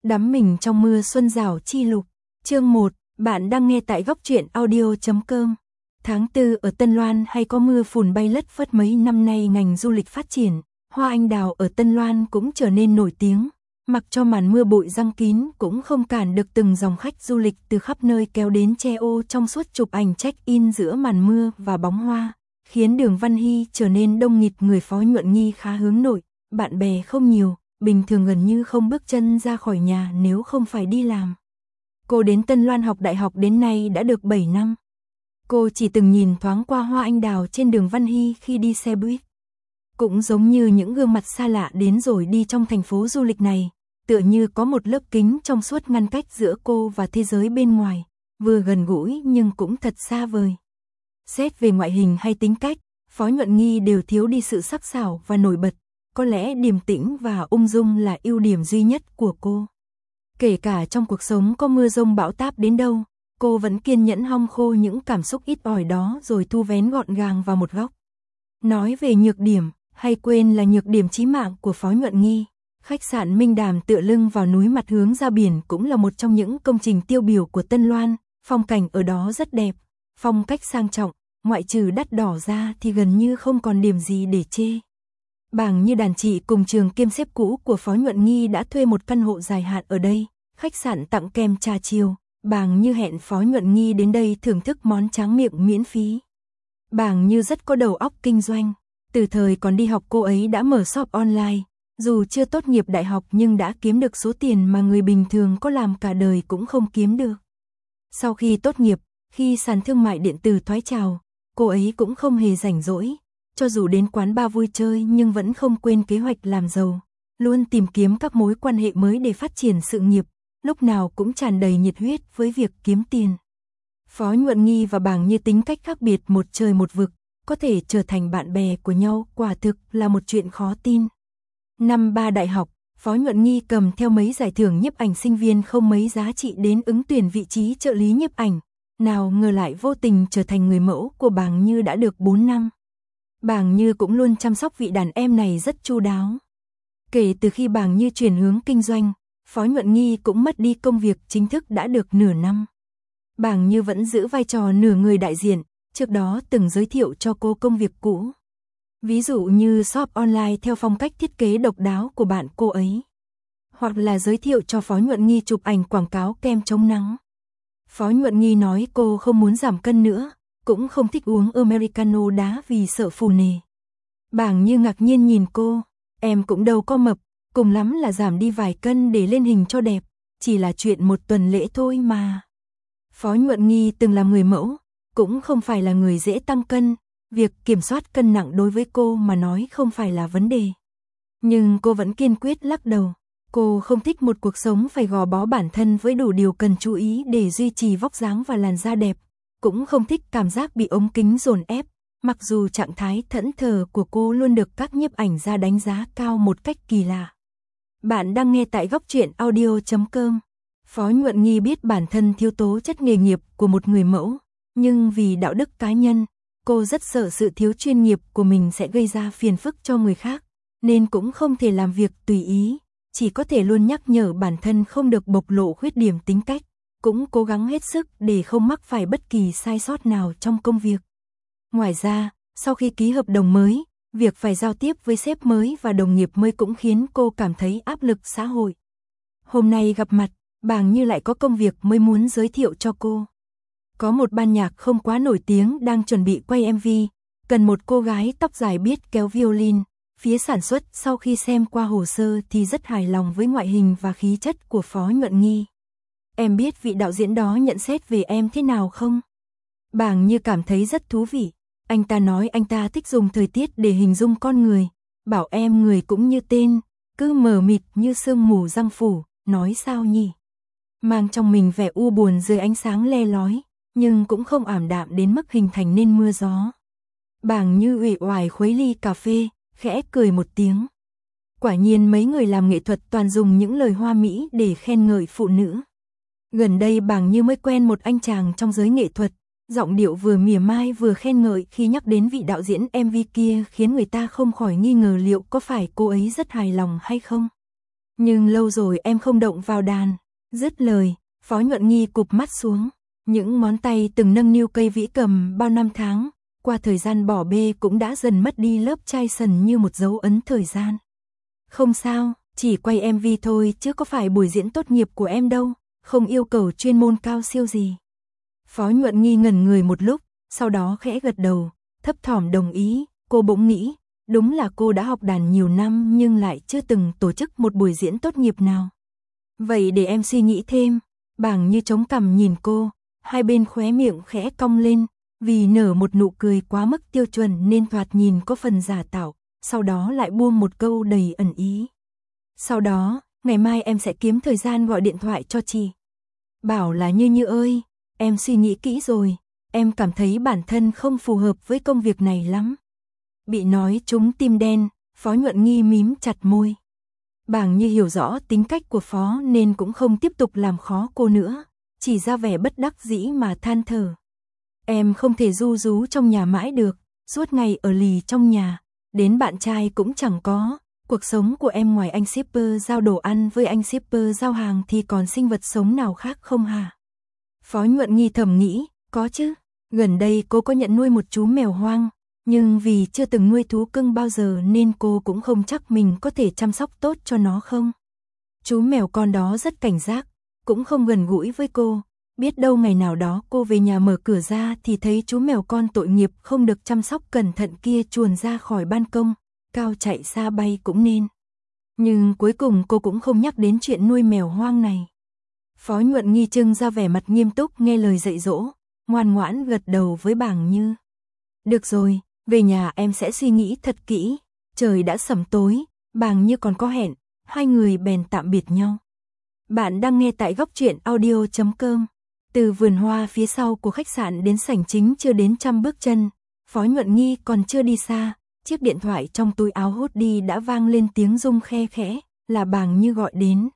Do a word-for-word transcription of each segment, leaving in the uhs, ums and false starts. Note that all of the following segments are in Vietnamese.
Đắm mình trong mưa xuân rào chi lục. Chương một, bạn đang nghe tại góc truyện audio chấm com. Tháng tư ở Tân Loan hay có mưa phùn bay lất phất, mấy năm nay ngành du lịch phát triển, hoa anh đào ở Tân Loan cũng trở nên nổi tiếng. Mặc cho màn mưa bụi giăng kín cũng không cản được từng dòng khách du lịch từ khắp nơi kéo đến che ô trong suốt chụp ảnh check-in giữa màn mưa và bóng hoa, khiến đường Văn Hy trở nên đông nghịt người. Phó Nhuận Nhi khá hướng nội, bạn bè không nhiều, bình thường gần như không bước chân ra khỏi nhà nếu không phải đi làm. Cô đến Tân Loan học đại học đến nay đã được bảy năm. Cô chỉ từng nhìn thoáng qua hoa anh đào trên đường Văn Hy khi đi xe buýt. Cũng giống như những gương mặt xa lạ đến rồi đi trong thành phố du lịch này, tựa như có một lớp kính trong suốt ngăn cách giữa cô và thế giới bên ngoài, vừa gần gũi nhưng cũng thật xa vời. Xét về ngoại hình hay tính cách, Phó Nhuận Nhi đều thiếu đi sự sắc sảo và nổi bật, có lẽ điềm tĩnh và ung dung là ưu điểm duy nhất của cô. Kể cả trong cuộc sống có mưa dông bão táp đến đâu, cô vẫn kiên nhẫn hong khô những cảm xúc ít ỏi đó rồi thu vén gọn gàng vào một góc. Nói về nhược điểm, hay quên là nhược điểm chí mạng của Phó Nhuận Nhi, khách sạn Minh Đàm tựa lưng vào núi mặt hướng ra biển cũng là một trong những công trình tiêu biểu của Tân Loan. Phong cảnh ở đó rất đẹp, phong cách sang trọng, ngoại trừ đắt đỏ ra thì gần như không còn điểm gì để chê. Bàng Như đàn chị cùng trường kiêm sếp cũ của Phó Nhuận Nhi đã thuê một căn hộ dài hạn ở đây, khách sạn tặng kèm trà chiều. Bàng Như hẹn Phó Nhuận Nhi đến đây thưởng thức món tráng miệng miễn phí. Bàng Như rất có đầu óc kinh doanh, từ thời còn đi học cô ấy đã mở shop online, dù chưa tốt nghiệp đại học nhưng đã kiếm được số tiền mà người bình thường có làm cả đời cũng không kiếm được. Sau khi tốt nghiệp, khi sàn thương mại điện tử thoái trào, cô ấy cũng không hề rảnh rỗi, cho dù đến quán bar vui chơi nhưng vẫn không quên kế hoạch làm giàu, luôn tìm kiếm các mối quan hệ mới để phát triển sự nghiệp, lúc nào cũng tràn đầy nhiệt huyết với việc kiếm tiền. Phó Nhuận Nhi và Bàng Như tính cách khác biệt một trời một vực, có thể trở thành bạn bè của nhau quả thực là một chuyện khó tin. Năm ba đại học, Phó Nhuận Nhi cầm theo mấy giải thưởng nhiếp ảnh sinh viên không mấy giá trị đến ứng tuyển vị trí trợ lý nhiếp ảnh, nào ngờ lại vô tình trở thành người mẫu của Bàng Như đã được bốn năm. Bàng Như cũng luôn chăm sóc vị đàn em này rất chu đáo. Kể từ khi Bàng Như chuyển hướng kinh doanh, Phó Nhuận Nhi cũng mất đi công việc chính thức đã được nửa năm. Bàng Như vẫn giữ vai trò nửa người đại diện, trước đó từng giới thiệu cho cô công việc cũ. Ví dụ như shop online theo phong cách thiết kế độc đáo của bạn cô ấy. Hoặc là giới thiệu cho Phó Nhuận Nhi chụp ảnh quảng cáo kem chống nắng. Phó Nhuận Nhi nói cô không muốn giảm cân nữa, cũng không thích uống Americano đá vì sợ phù nề. Bàng Như ngạc nhiên nhìn cô, em cũng đâu có mập, cùng lắm là giảm đi vài cân để lên hình cho đẹp, chỉ là chuyện một tuần lễ thôi mà. Phó Nhuận Nhi từng làm người mẫu, cũng không phải là người dễ tăng cân, việc kiểm soát cân nặng đối với cô mà nói không phải là vấn đề. Nhưng cô vẫn kiên quyết lắc đầu, cô không thích một cuộc sống phải gò bó bản thân với đủ điều cần chú ý để duy trì vóc dáng và làn da đẹp, cũng không thích cảm giác bị ống kính dồn ép, mặc dù trạng thái thẫn thờ của cô luôn được các nhiếp ảnh gia đánh giá cao một cách kỳ lạ. Bạn đang nghe tại góc truyện audio chấm com. Phó Nhuận Nhi biết bản thân thiếu tố chất nghề nghiệp của một người mẫu, nhưng vì đạo đức cá nhân, cô rất sợ sự thiếu chuyên nghiệp của mình sẽ gây ra phiền phức cho người khác, nên cũng không thể làm việc tùy ý, chỉ có thể luôn nhắc nhở bản thân không được bộc lộ khuyết điểm tính cách, cũng cố gắng hết sức để không mắc phải bất kỳ sai sót nào trong công việc. Ngoài ra, sau khi ký hợp đồng mới, việc phải giao tiếp với sếp mới và đồng nghiệp mới cũng khiến cô cảm thấy áp lực xã hội. Hôm nay gặp mặt, Bàng Như lại có công việc mới muốn giới thiệu cho cô. Có một ban nhạc không quá nổi tiếng đang chuẩn bị quay em vê, cần một cô gái tóc dài biết kéo violin. Phía sản xuất sau khi xem qua hồ sơ thì rất hài lòng với ngoại hình và khí chất của Phó Nhuận Nhi. Em biết vị đạo diễn đó nhận xét về em thế nào không? Bàng Như cảm thấy rất thú vị. Anh ta nói anh ta thích dùng thời tiết để hình dung con người, bảo em người cũng như tên, cứ mờ mịt như sương mù răng phủ, nói sao nhỉ? Mang trong mình vẻ u buồn dưới ánh sáng le lói, nhưng cũng không ảm đạm đến mức hình thành nên mưa gió. Bàng Như uể oải khuấy ly cà phê, khẽ cười một tiếng. Quả nhiên mấy người làm nghệ thuật toàn dùng những lời hoa mỹ để khen ngợi phụ nữ. Gần đây Bàng Như mới quen một anh chàng trong giới nghệ thuật, giọng điệu vừa mỉa mai vừa khen ngợi khi nhắc đến vị đạo diễn em vê kia khiến người ta không khỏi nghi ngờ liệu có phải cô ấy rất hài lòng hay không. Nhưng lâu rồi em không động vào đàn. Dứt lời, Phó Nhuận Nghi cụp mắt xuống. Những ngón tay từng nâng niu cây vĩ cầm bao năm tháng, qua thời gian bỏ bê cũng đã dần mất đi lớp chai sần như một dấu ấn thời gian. Không sao, chỉ quay em vê thôi chứ có phải buổi diễn tốt nghiệp của em đâu, không yêu cầu chuyên môn cao siêu gì. Phó Nhuận Nghi ngẩn người một lúc, sau đó khẽ gật đầu, thấp thỏm đồng ý. Cô bỗng nghĩ, đúng là cô đã học đàn nhiều năm nhưng lại chưa từng tổ chức một buổi diễn tốt nghiệp nào. Vậy để em suy nghĩ thêm. Bàng Như chống cằm nhìn cô, hai bên khóe miệng khẽ cong lên, vì nở một nụ cười quá mức tiêu chuẩn nên thoạt nhìn có phần giả tạo, sau đó lại buông một câu đầy ẩn ý. Sau đó, ngày mai em sẽ kiếm thời gian gọi điện thoại cho chị. Bảo là Như Như ơi, em suy nghĩ kỹ rồi, em cảm thấy bản thân không phù hợp với công việc này lắm. Bị nói trúng tim đen, Phó Nhuận Nghi mím chặt môi. Bàng Như hiểu rõ tính cách của Phó nên cũng không tiếp tục làm khó cô nữa, chỉ ra vẻ bất đắc dĩ mà than thở. Em không thể ru rú trong nhà mãi được, suốt ngày ở lì trong nhà, đến bạn trai cũng chẳng có. Cuộc sống của em ngoài anh shipper giao đồ ăn với anh shipper giao hàng thì còn sinh vật sống nào khác không hả? Phó Nhuận Nghi thầm nghĩ, có chứ, gần đây cô có nhận nuôi một chú mèo hoang, nhưng vì chưa từng nuôi thú cưng bao giờ nên cô cũng không chắc mình có thể chăm sóc tốt cho nó không. Chú mèo con đó rất cảnh giác, cũng không gần gũi với cô, biết đâu ngày nào đó cô về nhà mở cửa ra thì thấy chú mèo con tội nghiệp không được chăm sóc cẩn thận kia chuồn ra khỏi ban công, cao chạy xa bay cũng nên. Nhưng cuối cùng cô cũng không nhắc đến chuyện nuôi mèo hoang này. Phó Nhuận Nghi trưng ra vẻ mặt nghiêm túc nghe lời dạy dỗ, ngoan ngoãn gật đầu với Bàng Như. Được rồi, về nhà em sẽ suy nghĩ thật kỹ. Trời đã sẩm tối, Bàng Như còn có hẹn, hai người bèn tạm biệt nhau. Bạn đang nghe tại góc truyện audio chấm com. Từ vườn hoa phía sau của khách sạn đến sảnh chính chưa đến trăm bước chân, Phó Nhuận Nghi còn chưa đi xa, chiếc điện thoại trong túi áo hốt đi đã vang lên tiếng rung khe khẽ, là Bàng Như gọi đến.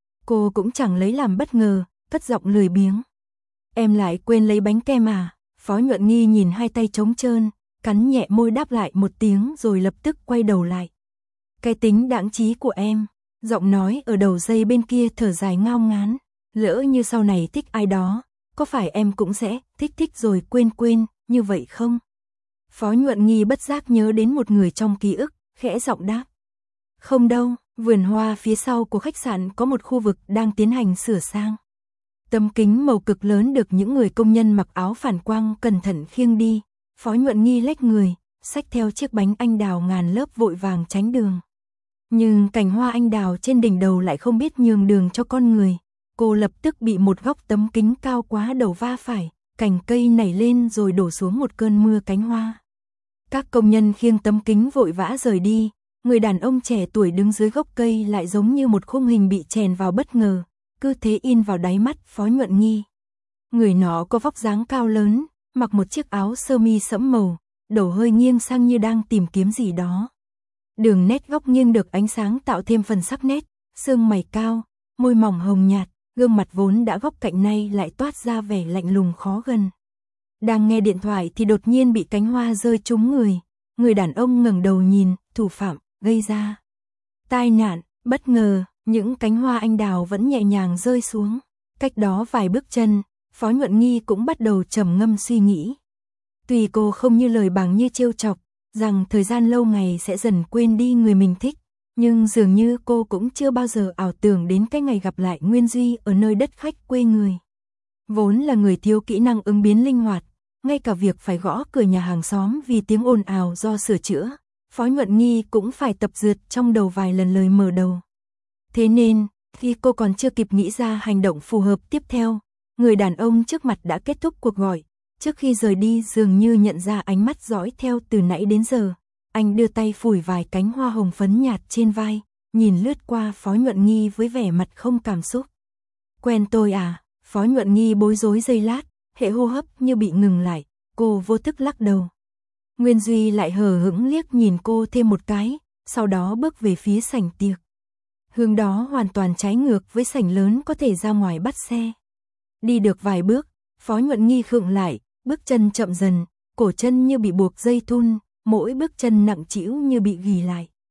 Cô cũng chẳng lấy làm bất ngờ, cất giọng lười biếng. Em lại quên lấy bánh kem à? Phó Nhuận Nghi nhìn hai tay trống trơn, cắn nhẹ môi đáp lại một tiếng rồi lập tức quay đầu lại. Cái tính đãng trí của em, giọng nói ở đầu dây bên kia thở dài ngao ngán, lỡ như sau này thích ai đó, có phải em cũng sẽ thích thích rồi quên quên, như vậy không? Phó Nhuận Nghi bất giác nhớ đến một người trong ký ức, khẽ giọng đáp. Không đâu, vườn hoa phía sau của khách sạn có một khu vực đang tiến hành sửa sang. Tấm kính màu cực lớn được những người công nhân mặc áo phản quang cẩn thận khiêng đi. Phó Nhuận Nghi lách người, xách theo chiếc bánh anh đào ngàn lớp vội vàng tránh đường. Nhưng cành hoa anh đào trên đỉnh đầu lại không biết nhường đường cho con người. Cô lập tức bị một góc tấm kính cao quá đầu va phải, cành cây nảy lên rồi đổ xuống một cơn mưa cánh hoa. Các công nhân khiêng tấm kính vội vã rời đi, người đàn ông trẻ tuổi đứng dưới gốc cây lại giống như một khung hình bị chèn vào bất ngờ, cứ thế in vào đáy mắt Phó Nhuận Nghi. Người nó có vóc dáng cao lớn, mặc một chiếc áo sơ mi sẫm màu, đầu hơi nghiêng sang như đang tìm kiếm gì đó. Đường nét góc nghiêng được ánh sáng tạo thêm phần sắc nét, sương mày cao, môi mỏng hồng nhạt, gương mặt vốn đã góc cạnh nay lại toát ra vẻ lạnh lùng khó gần. Đang nghe điện thoại thì đột nhiên bị cánh hoa rơi trúng người, người đàn ông ngẩng đầu nhìn, thủ phạm gây ra tai nạn, bất ngờ, những cánh hoa anh đào vẫn nhẹ nhàng rơi xuống. Cách đó vài bước chân, Phó Nhuận Nghi cũng bắt đầu trầm ngâm suy nghĩ. Tuy cô không như lời Bàng Như trêu chọc, rằng thời gian lâu ngày sẽ dần quên đi người mình thích, nhưng dường như cô cũng chưa bao giờ ảo tưởng đến cái ngày gặp lại Nguyên Duy ở nơi đất khách quê người. Vốn là người thiếu kỹ năng ứng biến linh hoạt, ngay cả việc phải gõ cửa nhà hàng xóm vì tiếng ồn ào do sửa chữa, Phó Nhuận Nghi cũng phải tập dượt trong đầu vài lần lời mở đầu. Thế nên, khi cô còn chưa kịp nghĩ ra hành động phù hợp tiếp theo, người đàn ông trước mặt đã kết thúc cuộc gọi. Trước khi rời đi dường như nhận ra ánh mắt dõi theo từ nãy đến giờ, anh đưa tay phủi vài cánh hoa hồng phấn nhạt trên vai, nhìn lướt qua Phó Nhuận Nghi với vẻ mặt không cảm xúc. Quen tôi à? Phó Nhuận Nghi bối rối giây lát, hệ hô hấp như bị ngừng lại, cô vô thức lắc đầu. Nguyên Duy lại hờ hững liếc nhìn cô thêm một cái, sau đó bước về phía sảnh tiệc. Hướng đó hoàn toàn trái ngược với sảnh lớn có thể ra ngoài bắt xe. Đi được vài bước, Phó Nhuận Nghi khựng lại, bước chân chậm dần, cổ chân như bị buộc dây thun, mỗi bước chân nặng trĩu như bị ghì lại.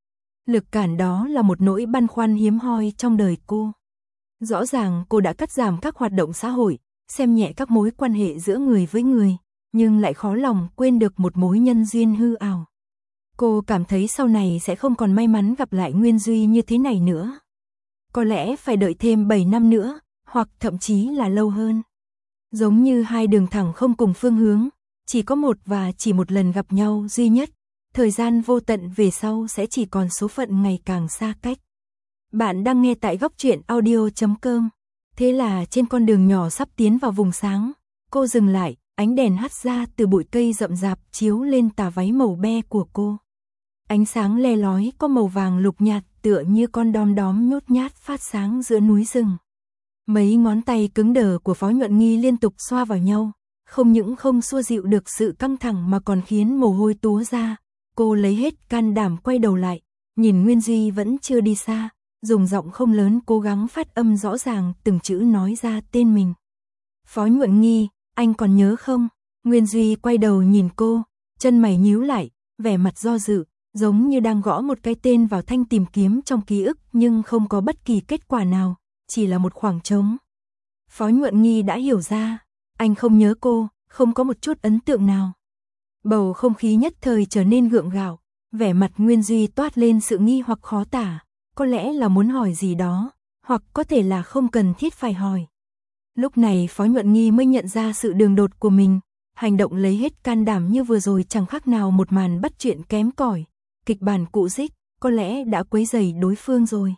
Lực cản đó là một nỗi băn khoăn hiếm hoi trong đời cô. Rõ ràng cô đã cắt giảm các hoạt động xã hội, xem nhẹ các mối quan hệ giữa người với người, nhưng lại khó lòng quên được một mối nhân duyên hư ảo. Cô cảm thấy sau này sẽ không còn may mắn gặp lại Nguyên Duy như thế này nữa. Có lẽ phải đợi thêm bảy năm nữa, hoặc thậm chí là lâu hơn. Giống như hai đường thẳng không cùng phương hướng, chỉ có một và chỉ một lần gặp nhau duy nhất, thời gian vô tận về sau sẽ chỉ còn số phận ngày càng xa cách. Bạn đang nghe tại góc truyện audio chấm com. Thế là trên con đường nhỏ sắp tiến vào vùng sáng, cô dừng lại, ánh đèn hắt ra từ bụi cây rậm rạp chiếu lên tà váy màu be của cô. Ánh sáng le lói có màu vàng lục nhạt tựa như con đom đóm nhút nhát phát sáng giữa núi rừng. Mấy ngón tay cứng đờ của Phó Nhuận Nghi liên tục xoa vào nhau, không những không xua dịu được sự căng thẳng mà còn khiến mồ hôi túa ra. Cô lấy hết can đảm quay đầu lại, nhìn Nguyên Duy vẫn chưa đi xa, dùng giọng không lớn cố gắng phát âm rõ ràng từng chữ nói ra tên mình. Phó Nhuận Nghi, anh còn nhớ không? Nguyên Duy quay đầu nhìn cô, chân mày nhíu lại, vẻ mặt do dự, giống như đang gõ một cái tên vào thanh tìm kiếm trong ký ức nhưng không có bất kỳ kết quả nào, chỉ là một khoảng trống. Phó Nhuận Nghi đã hiểu ra, anh không nhớ cô, không có một chút ấn tượng nào. Bầu không khí nhất thời trở nên gượng gạo, vẻ mặt Nguyên Duy toát lên sự nghi hoặc khó tả, có lẽ là muốn hỏi gì đó, hoặc có thể là không cần thiết phải hỏi. Lúc này Phó Nhuận Nghi mới nhận ra sự đường đột của mình, hành động lấy hết can đảm như vừa rồi chẳng khác nào một màn bắt chuyện kém cỏi, kịch bản cũ dích, có lẽ đã quấy rầy đối phương rồi.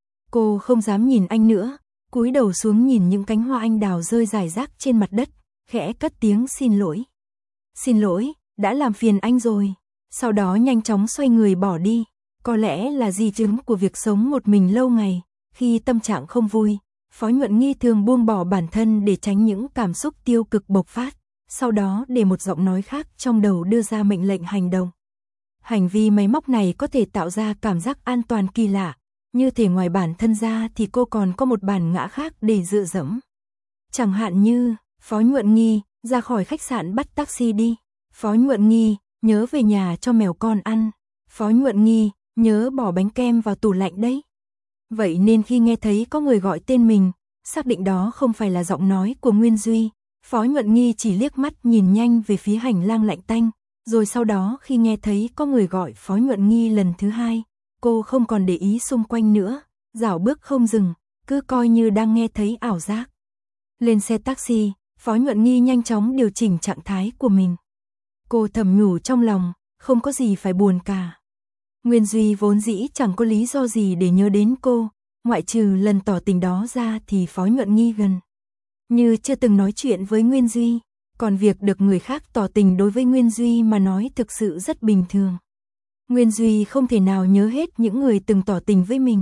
Cô không dám nhìn anh nữa, cúi đầu xuống nhìn những cánh hoa anh đào rơi rải rác trên mặt đất, khẽ cất tiếng xin lỗi. Xin lỗi, đã làm phiền anh rồi. Sau đó nhanh chóng xoay người bỏ đi. Có lẽ là di chứng của việc sống một mình lâu ngày, khi tâm trạng không vui, Phó Nhuận Nghi thường buông bỏ bản thân để tránh những cảm xúc tiêu cực bộc phát, sau đó để một giọng nói khác trong đầu đưa ra mệnh lệnh hành động. Hành vi máy móc này có thể tạo ra cảm giác an toàn kỳ lạ, như thể ngoài bản thân ra thì cô còn có một bản ngã khác để dựa dẫm. Chẳng hạn như, Phó Nhuận Nghi, ra khỏi khách sạn bắt taxi đi. Phó Nhuận Nghi, nhớ về nhà cho mèo con ăn. Phó Nhuận Nghi, nhớ bỏ bánh kem vào tủ lạnh đấy. Vậy nên khi nghe thấy có người gọi tên mình, xác định đó không phải là giọng nói của Nguyên Duy, Phó Nhuận Nghi chỉ liếc mắt nhìn nhanh về phía hành lang lạnh tanh, rồi sau đó khi nghe thấy có người gọi Phó Nhuận Nghi lần thứ hai, cô không còn để ý xung quanh nữa, dạo bước không dừng, cứ coi như đang nghe thấy ảo giác. Lên xe taxi, Phó Nhuận Nghi nhanh chóng điều chỉnh trạng thái của mình. Cô thầm nhủ trong lòng, không có gì phải buồn cả. Nguyên Duy vốn dĩ chẳng có lý do gì để nhớ đến cô, ngoại trừ lần tỏ tình đó ra thì Phó Nhuận Nghi gần như chưa từng nói chuyện với Nguyên Duy, còn việc được người khác tỏ tình đối với Nguyên Duy mà nói thực sự rất bình thường. Nguyên Duy không thể nào nhớ hết những người từng tỏ tình với mình.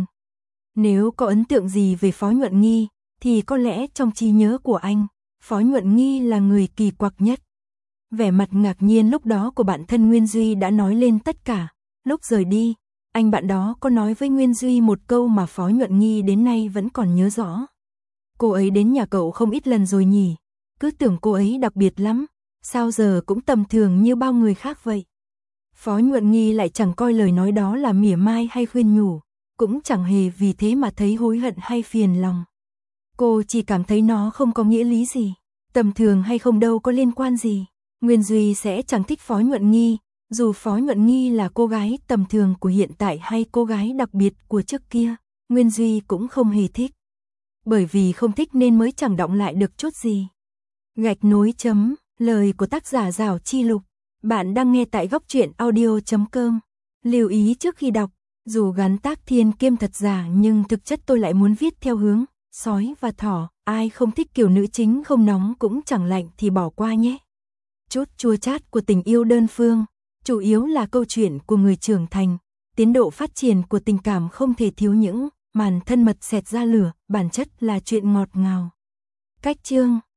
Nếu có ấn tượng gì về Phó Nhuận Nghi, thì có lẽ trong trí nhớ của anh, Phó Nhuận Nghi là người kỳ quặc nhất. Vẻ mặt ngạc nhiên lúc đó của bạn thân Nguyên Duy đã nói lên tất cả. Lúc rời đi, anh bạn đó có nói với Nguyên Duy một câu mà Phó Nhuận Nghi đến nay vẫn còn nhớ rõ. Cô ấy đến nhà cậu không ít lần rồi nhỉ, cứ tưởng cô ấy đặc biệt lắm, sao giờ cũng tầm thường như bao người khác vậy. Phó Nhuận Nghi lại chẳng coi lời nói đó là mỉa mai hay khuyên nhủ, cũng chẳng hề vì thế mà thấy hối hận hay phiền lòng. Cô chỉ cảm thấy nó không có nghĩa lý gì, tầm thường hay không đâu có liên quan gì. Nguyên Duy sẽ chẳng thích Phó Nhuận Nghi, dù Phó Nhuận Nghi là cô gái tầm thường của hiện tại hay cô gái đặc biệt của trước kia, Nguyên Duy cũng không hề thích. Bởi vì không thích nên mới chẳng đọng lại được chút gì. Gạch nối chấm, lời của tác giả Giảo Chi Lục. Bạn đang nghe tại góc truyện audio chấm com. Lưu ý trước khi đọc, dù gắn tác thiên kiêm thật giả nhưng thực chất tôi lại muốn viết theo hướng sói và thỏ, ai không thích kiểu nữ chính không nóng cũng chẳng lạnh thì bỏ qua nhé. Chút chua chát của tình yêu đơn phương, chủ yếu là câu chuyện của người trưởng thành, tiến độ phát triển của tình cảm không thể thiếu những màn thân mật xẹt ra lửa, bản chất là chuyện ngọt ngào. Cách chương